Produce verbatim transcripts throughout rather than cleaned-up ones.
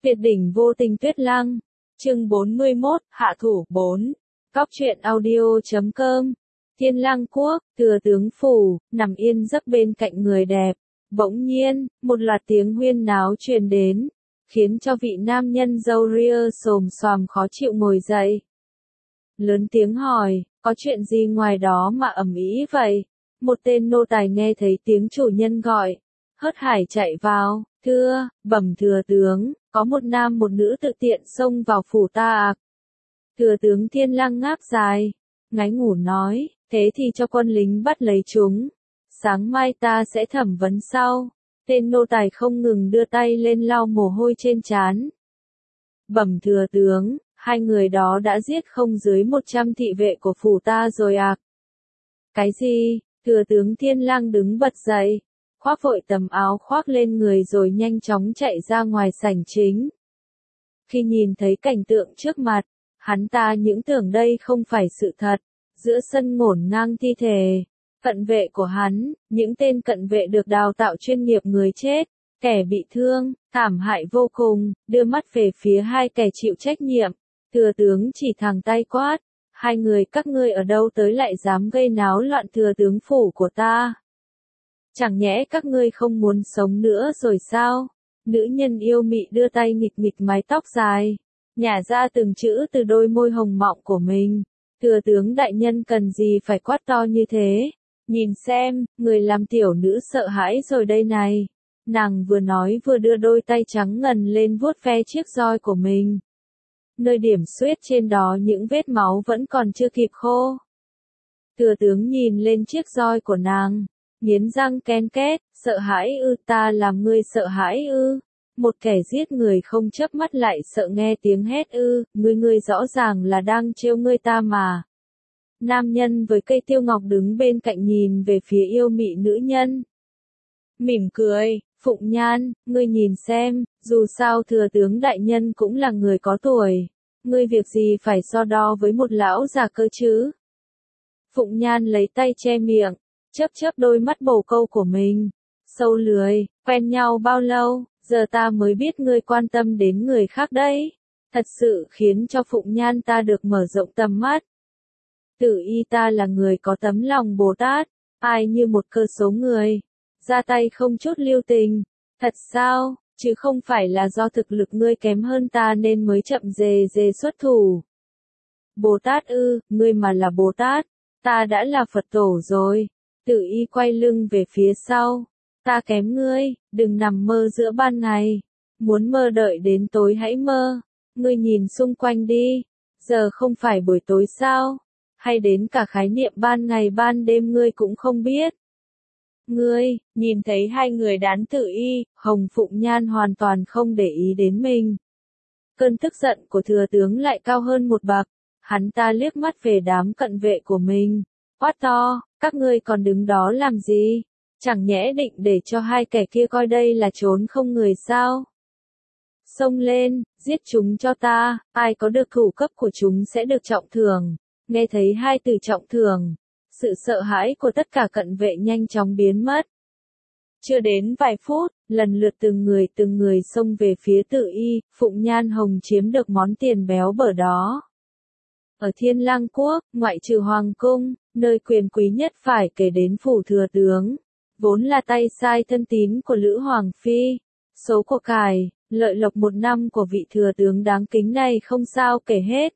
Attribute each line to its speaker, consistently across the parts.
Speaker 1: Tuyệt đỉnh vô tình tuyết lăng. Chương bốn mươi mốt, hạ thủ bốn. Cóc truyện audio chấm com. Thiên Lang quốc, thừa tướng phủ, nằm yên giấc bên cạnh người đẹp. Bỗng nhiên, một loạt tiếng huyên náo truyền đến, khiến cho vị nam nhân râu ria xồm xoàm khó chịu ngồi dậy. Lớn tiếng hỏi, có chuyện gì ngoài đó mà ầm ĩ vậy? Một tên nô tài nghe thấy tiếng chủ nhân gọi, hớt hải chạy vào, thưa, bẩm thừa tướng, có một nam một nữ tự tiện xông vào phủ ta ạ. Thừa tướng Thiên Lang ngáp dài, ngáy ngủ nói, thế thì cho quân lính bắt lấy chúng. Sáng mai ta sẽ thẩm vấn sau. Tên nô tài không ngừng đưa tay lên lau mồ hôi trên trán. Bẩm thừa tướng, hai người đó đã giết không dưới một trăm thị vệ của phủ ta rồi ạ. Cái gì? Thừa tướng Thiên Lang đứng bật dậy, khoác vội tấm áo khoác lên người rồi nhanh chóng chạy ra ngoài sảnh chính. Khi nhìn thấy cảnh tượng trước mặt, hắn ta những tưởng đây không phải sự thật. Giữa sân ngổn ngang thi thể, cận vệ của hắn, những tên cận vệ được đào tạo chuyên nghiệp người chết, kẻ bị thương, thảm hại vô cùng, đưa mắt về phía hai kẻ chịu trách nhiệm. Thừa tướng chỉ thẳng tay quát, hai người các ngươi ở đâu tới lại dám gây náo loạn thừa tướng phủ của ta? Chẳng nhẽ các ngươi không muốn sống nữa rồi sao? Nữ nhân yêu mị đưa tay nghịch nghịch mái tóc dài, nhả ra từng chữ từ đôi môi hồng mọng của mình. Thừa tướng đại nhân cần gì phải quát to như thế? Nhìn xem, người làm tiểu nữ sợ hãi rồi đây này. Nàng vừa nói vừa đưa đôi tay trắng ngần lên vuốt ve chiếc roi của mình. Nơi điểm xuyết trên đó những vết máu vẫn còn chưa kịp khô. Thừa tướng nhìn lên chiếc roi của nàng, nghiến răng ken két, sợ hãi ư? Ta làm ngươi sợ hãi ư? Một kẻ giết người không chớp mắt lại sợ nghe tiếng hét ư? Ngươi ngươi rõ ràng là đang trêu ngươi ta mà. Nam nhân với cây tiêu ngọc đứng bên cạnh nhìn về phía yêu mị nữ nhân. Mỉm cười, Phụng Nhan, ngươi nhìn xem, dù sao thừa tướng đại nhân cũng là người có tuổi. Ngươi việc gì phải so đo với một lão già cơ chứ? Phụng Nhan lấy tay che miệng, chớp chớp đôi mắt bồ câu của mình. Sâu lười, quen nhau bao lâu, giờ ta mới biết ngươi quan tâm đến người khác đấy. Thật sự khiến cho Phụng Nhan ta được mở rộng tầm mắt. Tử y ta là người có tấm lòng Bồ Tát, ai như một cơ số người, ra tay không chút lưu tình. Thật sao, chứ không phải là do thực lực ngươi kém hơn ta nên mới chậm dề dề xuất thủ. Bồ Tát ư, ngươi mà là Bồ Tát, ta đã là Phật tổ rồi. Tử y quay lưng về phía sau, ta kém ngươi, đừng nằm mơ giữa ban ngày. Muốn mơ đợi đến tối hãy mơ. Ngươi nhìn xung quanh đi, giờ không phải buổi tối sao? Hay đến cả khái niệm ban ngày ban đêm ngươi cũng không biết. Ngươi, nhìn thấy hai người đán Tử y, Hồng Phụng Nhan hoàn toàn không để ý đến mình. Cơn tức giận của thừa tướng lại cao hơn một bậc, hắn ta liếc mắt về đám cận vệ của mình, quát to, các ngươi còn đứng đó làm gì? Chẳng nhẽ định để cho hai kẻ kia coi đây là trốn không người sao? Xông lên, giết chúng cho ta, ai có được thủ cấp của chúng sẽ được trọng thưởng. Nghe thấy hai từ trọng thưởng, sự sợ hãi của tất cả cận vệ nhanh chóng biến mất. Chưa đến vài phút, lần lượt từng người từng người xông về phía Tử y, Phụng Nhan Hồng chiếm được món tiền béo bở đó. Ở Thiên Lang quốc, ngoại trừ hoàng cung, nơi quyền quý nhất phải kể đến phủ thừa tướng, vốn là tay sai thân tín của Lữ Hoàng Phi. Số của cải, lợi lộc một năm của vị thừa tướng đáng kính này không sao kể hết.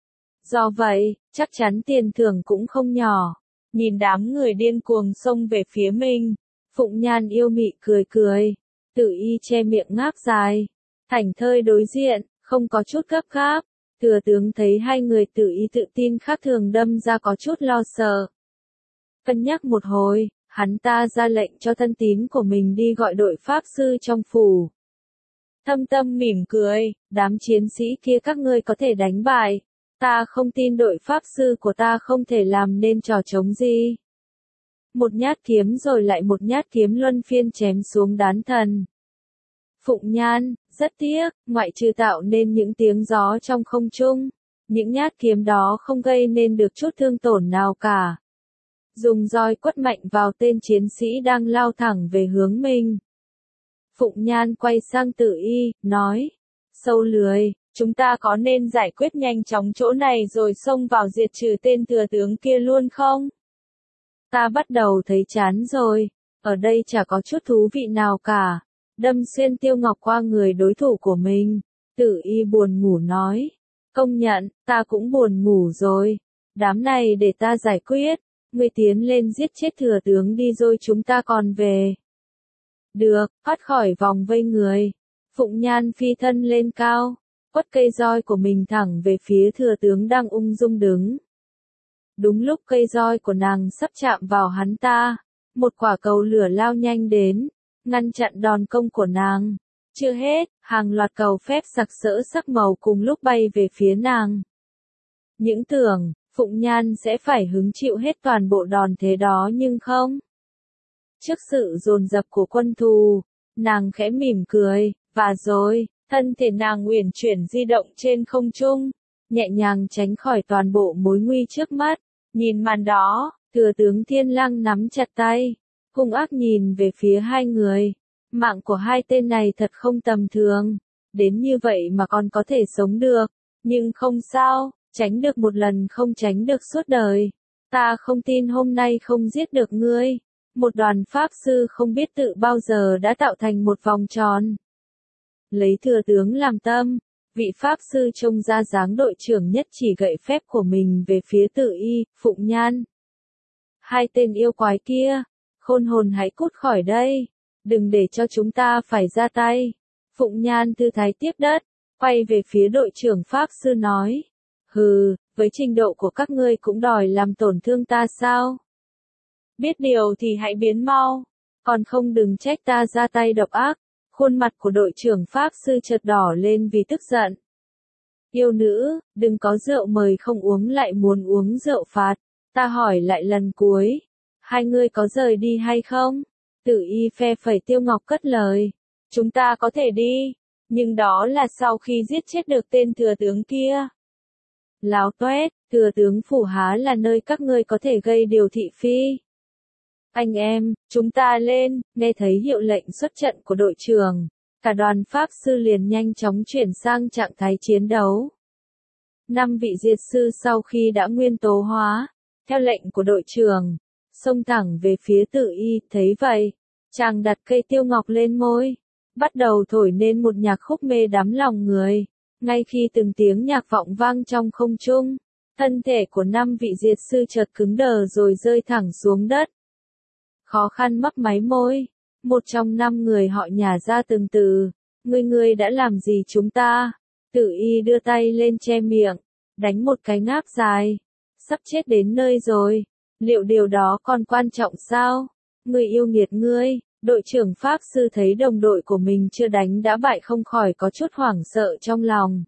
Speaker 1: Do vậy, chắc chắn tiền thưởng cũng không nhỏ. Nhìn đám người điên cuồng xông về phía mình, Phụng Nhan yêu mị cười cười. Tử y che miệng ngáp dài, thảnh thơi đối diện, không có chút gấp gáp. Thừa tướng thấy hai người Tử y tự tin khác thường đâm ra có chút lo sợ. Cân nhắc một hồi, hắn ta ra lệnh cho thân tín của mình đi gọi đội pháp sư trong phủ. Thâm Tâm mỉm cười, đám chiến sĩ kia các ngươi có thể đánh bại. Ta không tin đội pháp sư của ta không thể làm nên trò trống gì. Một nhát kiếm rồi lại một nhát kiếm luân phiên chém xuống đán thần. Phụng Nhan, rất tiếc, ngoại trừ tạo nên những tiếng gió trong không trung, những nhát kiếm đó không gây nên được chút thương tổn nào cả. Dùng roi quất mạnh vào tên chiến sĩ đang lao thẳng về hướng mình. Phụng Nhan quay sang Tử y, nói, Sâu lười, chúng ta có nên giải quyết nhanh chóng chỗ này rồi xông vào diệt trừ tên thừa tướng kia luôn không? Ta bắt đầu thấy chán rồi, ở đây chả có chút thú vị nào cả. Đâm xuyên Tiêu Ngọc qua người đối thủ của mình, Tử Y buồn ngủ nói. Công nhận, ta cũng buồn ngủ rồi. Đám này để ta giải quyết, ngươi tiến lên giết chết thừa tướng đi rồi chúng ta còn về. Được, thoát khỏi vòng vây người. Phụng Nhan phi thân lên cao, quất cây roi của mình thẳng về phía thừa tướng đang ung dung đứng. Đúng lúc cây roi của nàng sắp chạm vào hắn ta, một quả cầu lửa lao nhanh đến, ngăn chặn đòn công của nàng. Chưa hết, hàng loạt cầu phép sặc sỡ sắc màu cùng lúc bay về phía nàng. Những tưởng, Phụng Nhan sẽ phải hứng chịu hết toàn bộ đòn thế đó nhưng không. Trước sự dồn dập của quân thù, nàng khẽ mỉm cười, và rồi, thân thể nàng uyển chuyển di động trên không trung, nhẹ nhàng tránh khỏi toàn bộ mối nguy trước mắt. Nhìn màn đó, thừa tướng Thiên Lăng nắm chặt tay, hung ác nhìn về phía hai người. Mạng của hai tên này thật không tầm thường, đến như vậy mà còn có thể sống được, nhưng không sao, tránh được một lần không tránh được suốt đời. Ta không tin hôm nay không giết được ngươi. Một đoàn pháp sư không biết tự bao giờ đã tạo thành một vòng tròn. Lấy thừa tướng làm tâm, vị pháp sư trông ra dáng đội trưởng nhất chỉ gậy phép của mình về phía Tử Y, Phụng Nhan. Hai tên yêu quái kia, khôn hồn hãy cút khỏi đây, đừng để cho chúng ta phải ra tay. Phụng Nhan thư thái tiếp đất, quay về phía đội trưởng pháp sư nói. Hừ, với trình độ của các ngươi cũng đòi làm tổn thương ta sao? Biết điều thì hãy biến mau, còn không đừng trách ta ra tay độc ác. Khuôn mặt của đội trưởng pháp sư chợt đỏ lên vì tức giận. Yêu nữ, đừng có rượu mời không uống lại muốn uống rượu phạt. Ta hỏi lại lần cuối, hai ngươi có rời đi hay không? Tử Y phe phẩy Tiêu Ngọc cất lời. Chúng ta có thể đi, nhưng đó là sau khi giết chết được tên thừa tướng kia. Láo toét, thừa tướng phủ há là nơi các ngươi có thể gây điều thị phi. Anh em, chúng ta lên, nghe thấy hiệu lệnh xuất trận của đội trưởng. Cả đoàn pháp sư liền nhanh chóng chuyển sang trạng thái chiến đấu. Năm vị diệt sư sau khi đã nguyên tố hóa, theo lệnh của đội trưởng, xông thẳng về phía Tử Y, thấy vậy, chàng đặt cây tiêu ngọc lên môi, bắt đầu thổi nên một nhạc khúc mê đắm lòng người. Ngay khi từng tiếng nhạc vọng vang trong không trung, thân thể của năm vị diệt sư chợt cứng đờ rồi rơi thẳng xuống đất. Khó khăn mấp máy môi, một trong năm người họ nhả ra từng từ, ngươi ngươi đã làm gì chúng ta? Tử Y đưa tay lên che miệng, đánh một cái ngáp dài, sắp chết đến nơi rồi, liệu điều đó còn quan trọng sao? Ngươi yêu nghiệt ngươi, đội trưởng pháp sư thấy đồng đội của mình chưa đánh đã bại không khỏi có chút hoảng sợ trong lòng.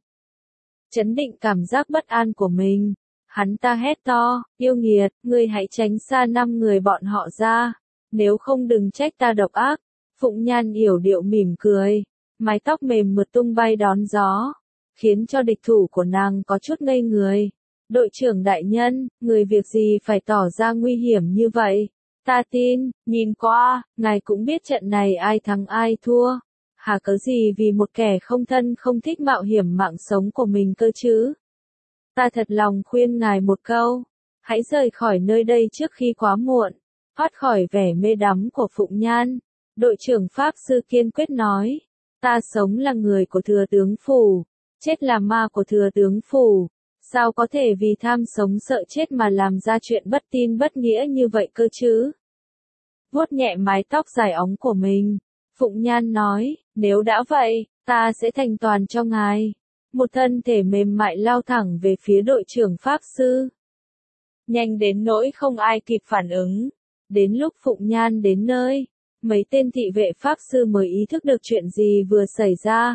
Speaker 1: Chấn định cảm giác bất an của mình, hắn ta hét to, yêu nghiệt, ngươi hãy tránh xa năm người bọn họ ra, nếu không đừng trách ta độc ác. Phụng Nhan yểu điệu mỉm cười, mái tóc mềm mượt tung bay đón gió, khiến cho địch thủ của nàng có chút ngây người. Đội trưởng đại nhân, người việc gì phải tỏ ra nguy hiểm như vậy? Ta tin, nhìn qua, ngài cũng biết trận này ai thắng ai thua. Hà cớ gì vì một kẻ không thân không thích mạo hiểm mạng sống của mình cơ chứ? Ta thật lòng khuyên ngài một câu, hãy rời khỏi nơi đây trước khi quá muộn. Thoát khỏi vẻ mê đắm của Phụng Nhan, đội trưởng pháp sư kiên quyết nói, ta sống là người của thừa tướng phủ, chết là ma của thừa tướng phủ, sao có thể vì tham sống sợ chết mà làm ra chuyện bất tin bất nghĩa như vậy cơ chứ? Vuốt nhẹ mái tóc dài óng của mình, Phụng Nhan nói, nếu đã vậy, ta sẽ thành toàn cho ngài. Một thân thể mềm mại lao thẳng về phía đội trưởng pháp sư. Nhanh đến nỗi không ai kịp phản ứng. Đến lúc Phụng Nhan đến nơi, mấy tên thị vệ pháp sư mới ý thức được chuyện gì vừa xảy ra.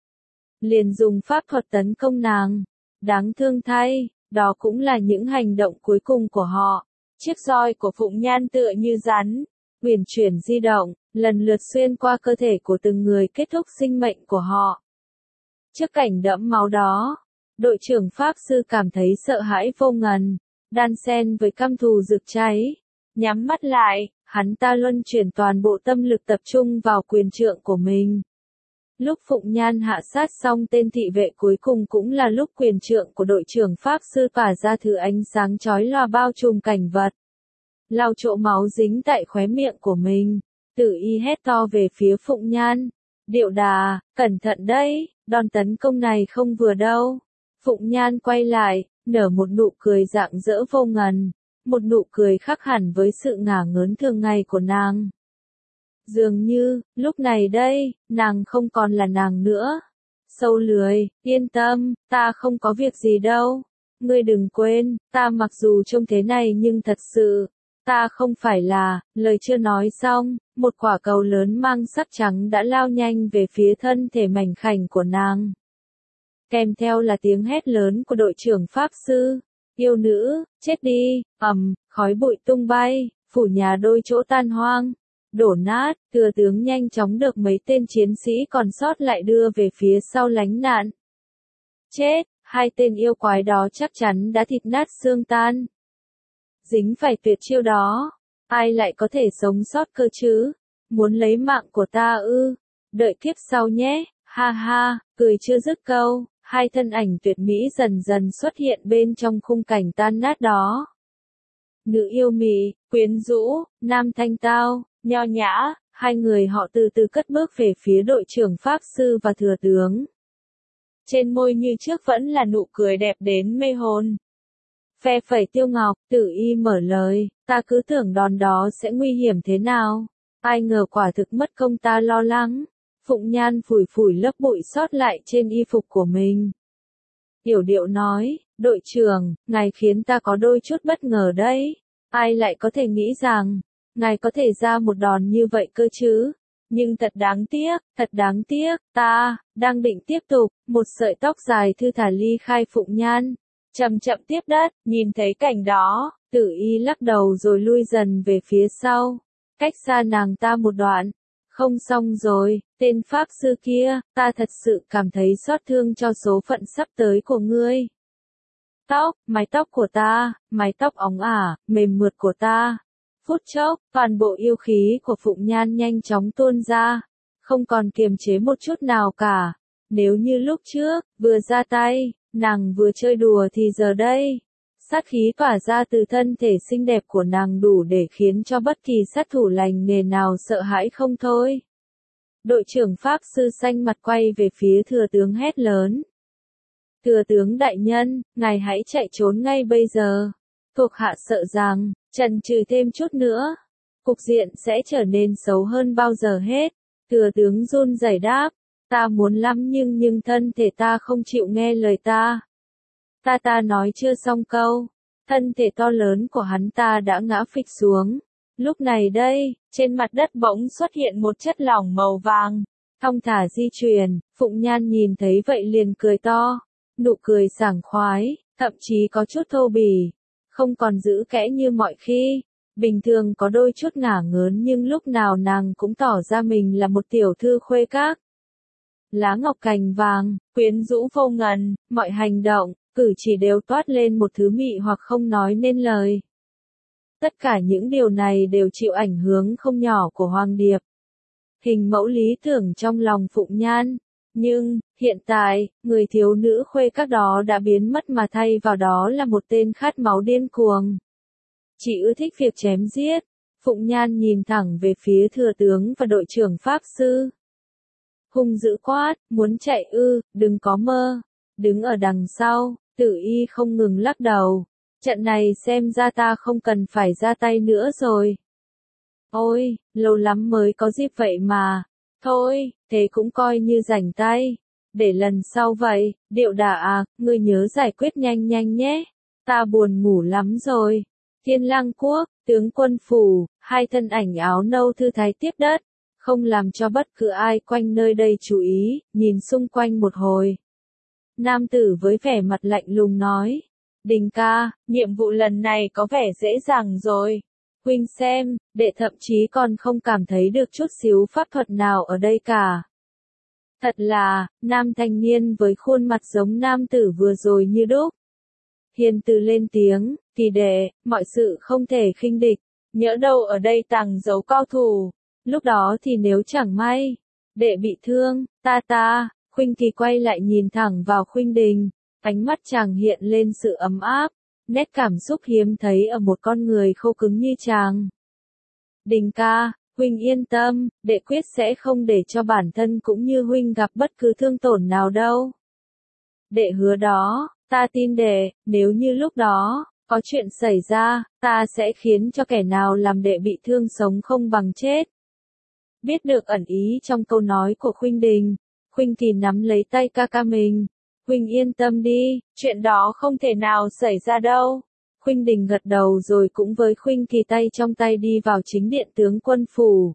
Speaker 1: Liền dùng pháp thuật tấn công nàng. Đáng thương thay, đó cũng là những hành động cuối cùng của họ. Chiếc roi của Phụng Nhan tựa như rắn, uyển chuyển di động, lần lượt xuyên qua cơ thể của từng người kết thúc sinh mệnh của họ. Trước cảnh đẫm máu đó, đội trưởng pháp sư cảm thấy sợ hãi vô ngần, đan xen với căm thù rực cháy. Nhắm mắt lại, hắn ta luân chuyển toàn bộ tâm lực tập trung vào quyền trượng của mình. Lúc Phụng Nhan hạ sát xong tên thị vệ cuối cùng cũng là lúc quyền trượng của đội trưởng Pháp Sư tỏa ra thứ ánh sáng chói lòa bao trùm cảnh vật. Lau chỗ máu dính tại khóe miệng của mình, Tử Y hét to về phía Phụng Nhan. Điệu đà, cẩn thận đấy, đòn tấn công này không vừa đâu. Phụng Nhan quay lại, nở một nụ cười rạng rỡ vô ngần, một nụ cười khác hẳn với sự ngả ngớn thường ngày của nàng. Dường như, lúc này đây, nàng không còn là nàng nữa. Sâu lười, yên tâm, ta không có việc gì đâu. Ngươi đừng quên, ta mặc dù trông thế này nhưng thật sự, ta không phải là, lời chưa nói xong, một quả cầu lớn mang sắc trắng đã lao nhanh về phía thân thể mảnh khảnh của nàng. Kèm theo là tiếng hét lớn của đội trưởng Pháp Sư. Yêu nữ, chết đi, ầm, khói bụi tung bay, phủ nhà đôi chỗ tan hoang. Đổ nát, thừa tướng nhanh chóng được mấy tên chiến sĩ còn sót lại đưa về phía sau lánh nạn. Chết, hai tên yêu quái đó chắc chắn đã thịt nát xương tan. Dính phải tuyệt chiêu đó, ai lại có thể sống sót cơ chứ? Muốn lấy mạng của ta ư? Đợi kiếp sau nhé, ha ha, cười chưa dứt câu, hai thân ảnh tuyệt mỹ dần dần xuất hiện bên trong khung cảnh tan nát đó. Nữ yêu mị, quyến rũ, nam thanh tao, nho nhã, hai người họ từ từ cất bước về phía đội trưởng Pháp Sư và thừa tướng. Trên môi như trước vẫn là nụ cười đẹp đến mê hồn. Phe phẩy tiêu ngọc, Tử Y mở lời, ta cứ tưởng đòn đó sẽ nguy hiểm thế nào. Ai ngờ quả thực mất công ta lo lắng. Phụng Nhan phủi phủi lớp bụi sót lại trên y phục của mình. Yểu điệu nói, đội trưởng, ngài khiến ta có đôi chút bất ngờ đấy. Ai lại có thể nghĩ rằng, ngài có thể ra một đòn như vậy cơ chứ? Nhưng thật đáng tiếc, thật đáng tiếc, ta, đang định tiếp tục, một sợi tóc dài thư thả ly khai Phụng Nhan. Chậm chậm tiếp đất, nhìn thấy cảnh đó, Tử Y lắc đầu rồi lui dần về phía sau, cách xa nàng ta một đoạn. Không xong rồi, tên Pháp Sư kia, ta thật sự cảm thấy xót thương cho số phận sắp tới của ngươi. Tóc, mái tóc của ta, mái tóc óng ả, mềm mượt của ta. Phút chốc, toàn bộ yêu khí của Phụng Nhan nhanh chóng tuôn ra, không còn kiềm chế một chút nào cả. Nếu như lúc trước, vừa ra tay, nàng vừa chơi đùa thì giờ đây, sát khí tỏa ra từ thân thể xinh đẹp của nàng đủ để khiến cho bất kỳ sát thủ lành nghề nào sợ hãi không thôi. Đội trưởng Pháp Sư xanh mặt quay về phía thừa tướng hét lớn. Thừa tướng đại nhân, ngài hãy chạy trốn ngay bây giờ. Thuộc hạ sợ rằng, chần chừ thêm chút nữa, cục diện sẽ trở nên xấu hơn bao giờ hết. Thừa tướng run rẩy đáp, ta muốn lắm nhưng nhưng thân thể ta không chịu nghe lời ta. Ta ta nói chưa xong câu, thân thể to lớn của hắn ta đã ngã phịch xuống. Lúc này đây, trên mặt đất bỗng xuất hiện một chất lỏng màu vàng, thong thả di chuyển. Phụng Nhan nhìn thấy vậy liền cười to, nụ cười sảng khoái, thậm chí có chút thô bỉ, không còn giữ kẽ như mọi khi. Bình thường có đôi chút ngả ngớn nhưng lúc nào nàng cũng tỏ ra mình là một tiểu thư khuê các. Lá ngọc cành vàng, quyến rũ vô ngần, mọi hành động, cử chỉ đều toát lên một thứ mị hoặc không nói nên lời. Tất cả những điều này đều chịu ảnh hưởng không nhỏ của Hoàng Điệp. Hình mẫu lý tưởng trong lòng Phụng Nhan. Nhưng, hiện tại, người thiếu nữ khuê các đó đã biến mất mà thay vào đó là một tên khát máu điên cuồng. Chỉ ưa thích việc chém giết. Phụng Nhan nhìn thẳng về phía thừa tướng và đội trưởng Pháp Sư. Hung dữ quát, muốn chạy ư, đừng có mơ. Đứng ở đằng sau, Tử Y không ngừng lắc đầu. Trận này xem ra ta không cần phải ra tay nữa rồi. Ôi, lâu lắm mới có dịp vậy mà. Thôi, thế cũng coi như rảnh tay. Để lần sau vậy, Điệu đà à, ngươi nhớ giải quyết nhanh nhanh nhé. Ta buồn ngủ lắm rồi. Thiên Lang Quốc, tướng quân phủ, hai thân ảnh áo nâu thư thái tiếp đất. Không làm cho bất cứ ai quanh nơi đây chú ý, nhìn xung quanh một hồi. Nam tử với vẻ mặt lạnh lùng nói. Đình ca, nhiệm vụ lần này có vẻ dễ dàng rồi. Huynh xem, đệ thậm chí còn không cảm thấy được chút xíu pháp thuật nào ở đây cả. Thật là, nam thanh niên với khuôn mặt giống nam tử vừa rồi như đúc. Hiền từ lên tiếng, kỳ đệ, mọi sự không thể khinh địch, nhỡ đâu ở đây tàng giấu cao thủ. Lúc đó thì nếu chẳng may, Đệ bị thương, ta ta, Khuynh Kỳ quay lại nhìn thẳng vào Khuynh Đình, ánh mắt chàng hiện lên sự ấm áp, nét cảm xúc hiếm thấy ở một con người khô cứng như chàng. Đình ca, huynh yên tâm, đệ quyết sẽ không để cho bản thân cũng như huynh gặp bất cứ thương tổn nào đâu. Đệ hứa đó, ta tin đệ, nếu như lúc đó, có chuyện xảy ra, ta sẽ khiến cho kẻ nào làm đệ bị thương sống không bằng chết. Biết được ẩn ý trong câu nói của Khuynh Đình, Khuynh Kỳ nắm lấy tay ca ca mình. Huynh yên tâm đi, chuyện đó không thể nào xảy ra đâu. Khuynh Đình gật đầu rồi cũng với Khuynh Kỳ tay trong tay đi vào chính điện tướng quân phủ.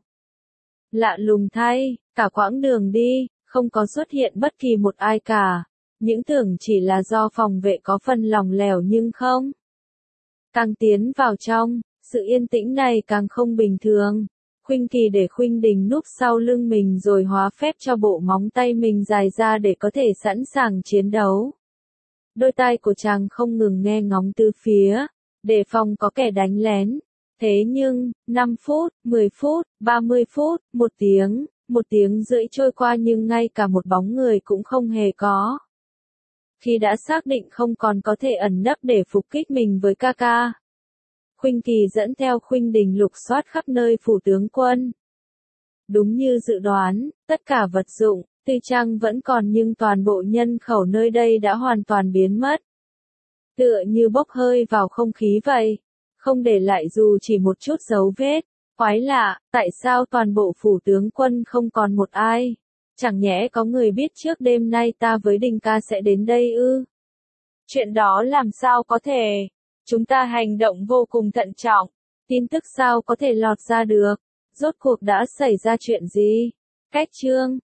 Speaker 1: Lạ lùng thay, cả quãng đường đi, không có xuất hiện bất kỳ một ai cả. Những tưởng chỉ là do phòng vệ có phần lỏng lẻo nhưng không. Càng tiến vào trong, sự yên tĩnh này càng không bình thường. Khuynh Kỳ để Khuynh Đình núp sau lưng mình rồi hóa phép cho bộ móng tay mình dài ra để có thể sẵn sàng chiến đấu. Đôi tai của chàng không ngừng nghe ngóng từ phía, đề phòng có kẻ đánh lén. Thế nhưng, năm phút, mười phút, ba mươi phút, một tiếng, một tiếng rưỡi trôi qua nhưng ngay cả một bóng người cũng không hề có. Khi đã xác định không còn có thể ẩn nấp để phục kích mình với ca ca, Khuynh Kỳ dẫn theo Khuynh Đình lục soát khắp nơi phủ tướng quân. Đúng như dự đoán, tất cả vật dụng, tuy chăng vẫn còn nhưng toàn bộ nhân khẩu nơi đây đã hoàn toàn biến mất. Tựa như bốc hơi vào không khí vậy, không để lại dù chỉ một chút dấu vết. Quái lạ, tại sao toàn bộ phủ tướng quân không còn một ai? Chẳng nhẽ có người biết trước đêm nay ta với Đình ca sẽ đến đây ư? Chuyện đó làm sao có thể? Chúng ta hành động vô cùng thận trọng, tin tức sao có thể lọt ra được? Rốt cuộc đã xảy ra chuyện gì? Cách chương